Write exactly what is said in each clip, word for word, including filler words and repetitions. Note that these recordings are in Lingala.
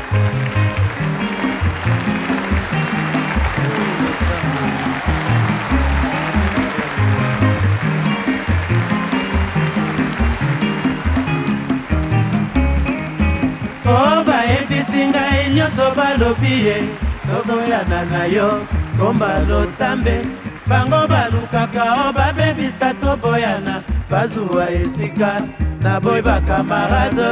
O bayebisi ngai nyonso balobi ye toboyana na yo komba lotambe bango balukaka o babebisa toboyana bazuwa esika na boy bakamarade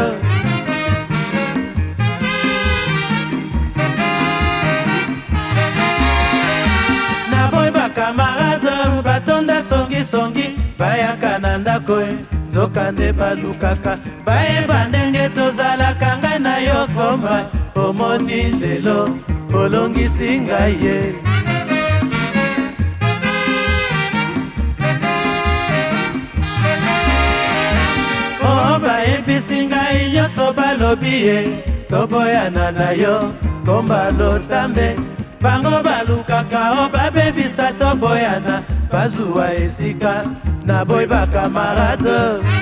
na boy bakamarade batonda songisongi bayaka na ndako nzokande balukaka bayeba ndenge tozalaka ngai na yo komba omoni lelo olongisi ngai ye o bayebisi ngai nyonso balobi ye toboyana na yo komba lotambe bango balukaka o babebisa toboyana bazuwa esika na boy bakamarade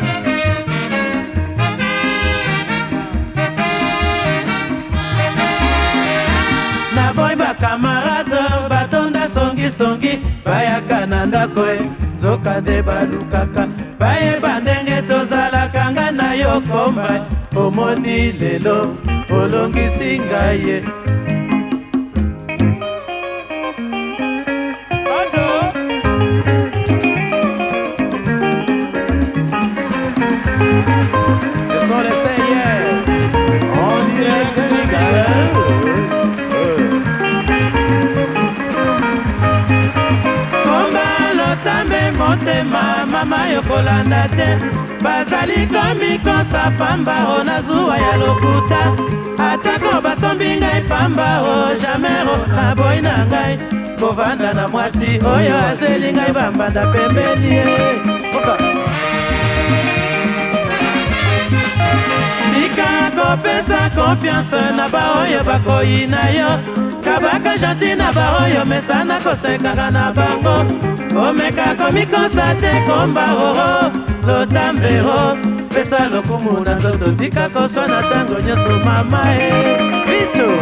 na boy bakamarade batonda songisongi bayaka na ndako e nzokande balukaka bayeba ndenge tozalaka ngai na yo komba omoni lelo olongisi ngai ye Ce sont les Seigneurs en direct des gars. Komba lotambe motema mama yokolanda te bazali komi kosa pamba o na zuwa ya lokuta atako basombi ngai pamba o jamero na boy na ngai kovanda na mwasi oyo azweli ngai bambanda pembeni ye kopesa confiance na baoyo bakoyi na yo kabaka gentil na baoyo mesana kosekaka na bango omeka komikosa te komba oro lotambero pesa lokumu na nzoto tika koswa na ntango nyonso mama e bito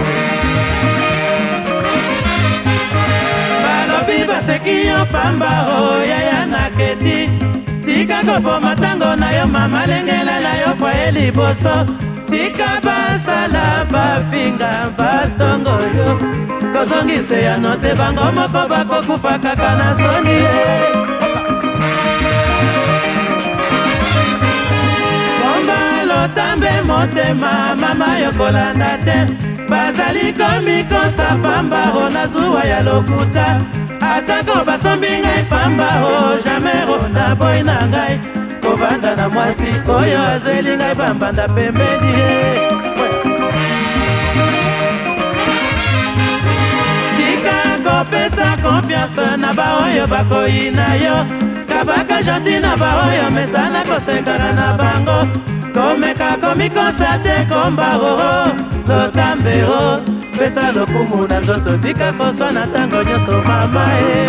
balobi baseki yo pamba o yaya na keti tika kopoma ntango na yo mama lengela na yo foye liboso tika basala bafinga batongo yo kozongise ya note bango moko bakokufa kaka na soni ye komba lotambe motema mama yokolanda te bazali komi kosa pamba o na zuwa ya lokuta atako basombi ngai pamba o jamero na boy na ngai kovanda na mwasi oyo azweli ngai bambanda pembeni ye tika kopesa confiance na baoyo bakoyi na yo kabaka gentil na baoyo mesana kosekana na bango komeka komikosa te komba oro lotambero pesa lokumu na nzoto tika koswa na ntango nyonso mama e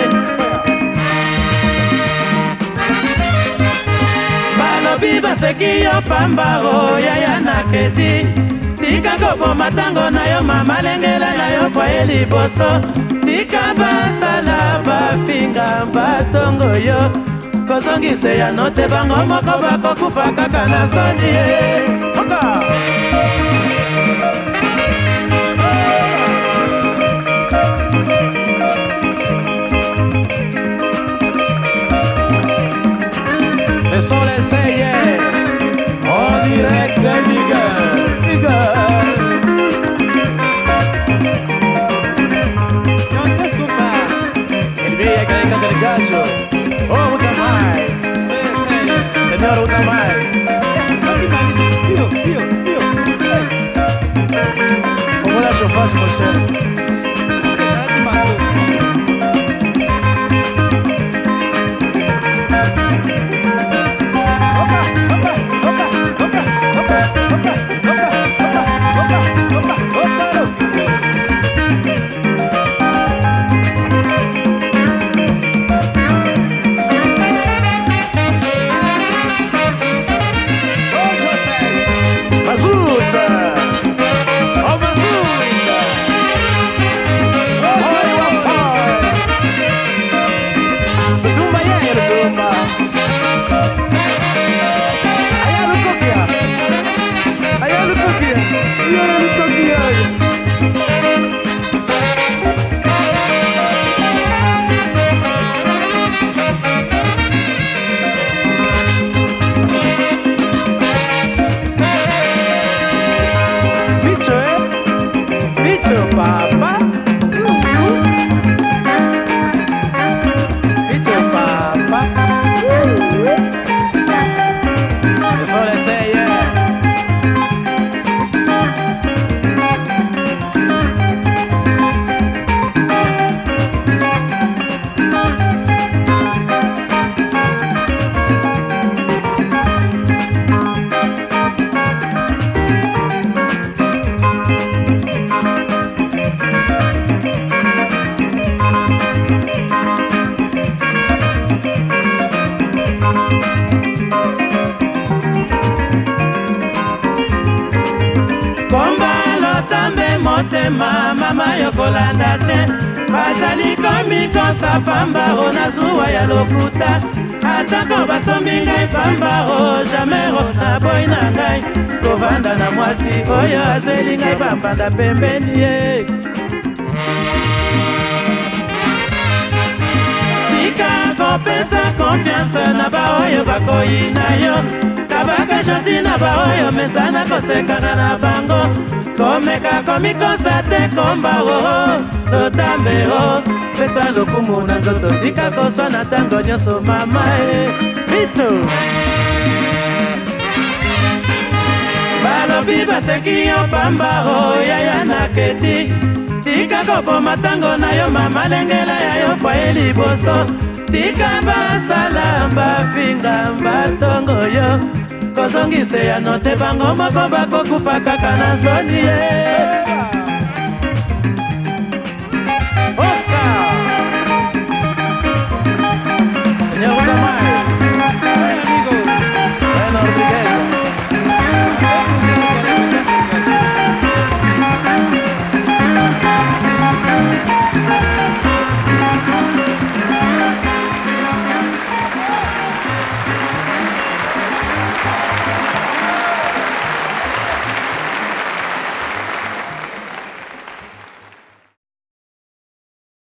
balobi baseki yo pamba o yaya na keti tika kopoma ntango na yo mama lengela na yo foye liboso tika basala bafinga batongo yo kozongise ya note bango moko bakokufa kaka na soni ye Ce sont les Seigneurs en direct des Miguel. Miguel. Il via greca del gaggio. Oh, Utamai. Senhor Utamai. Io, io, io. Faut la chauffage, mon cher. Bazuta! Oh, Bazuta! yona mitoki yayo Bicho, eh? Bicho, papa. Bicho, papa. Eso le sé, yeah. motema mama yokolanda te bazali komi kosa pambaro na zuwa ya lokuta atako basombi ngai pambaro jamero na boyi na ngai kovanda na mwasi oyo azweli ngai bambanda pembeni ye tika kopesa konfiance na baoyo bakoyi na yo kabaka gentil na baoyo mesana kosekana na bango komeka komikosa te kombao lotambe o pesa lokumu na nzoto tika koswa na ntango nyonso mama e bito balobi baseki yo pamba o yaya na keti tika koboma ntango na yo mama lengela ya yo foye liboso tika basala bafinga batongo yo kozongise ya note bango moko bakokufa kaka na soni ye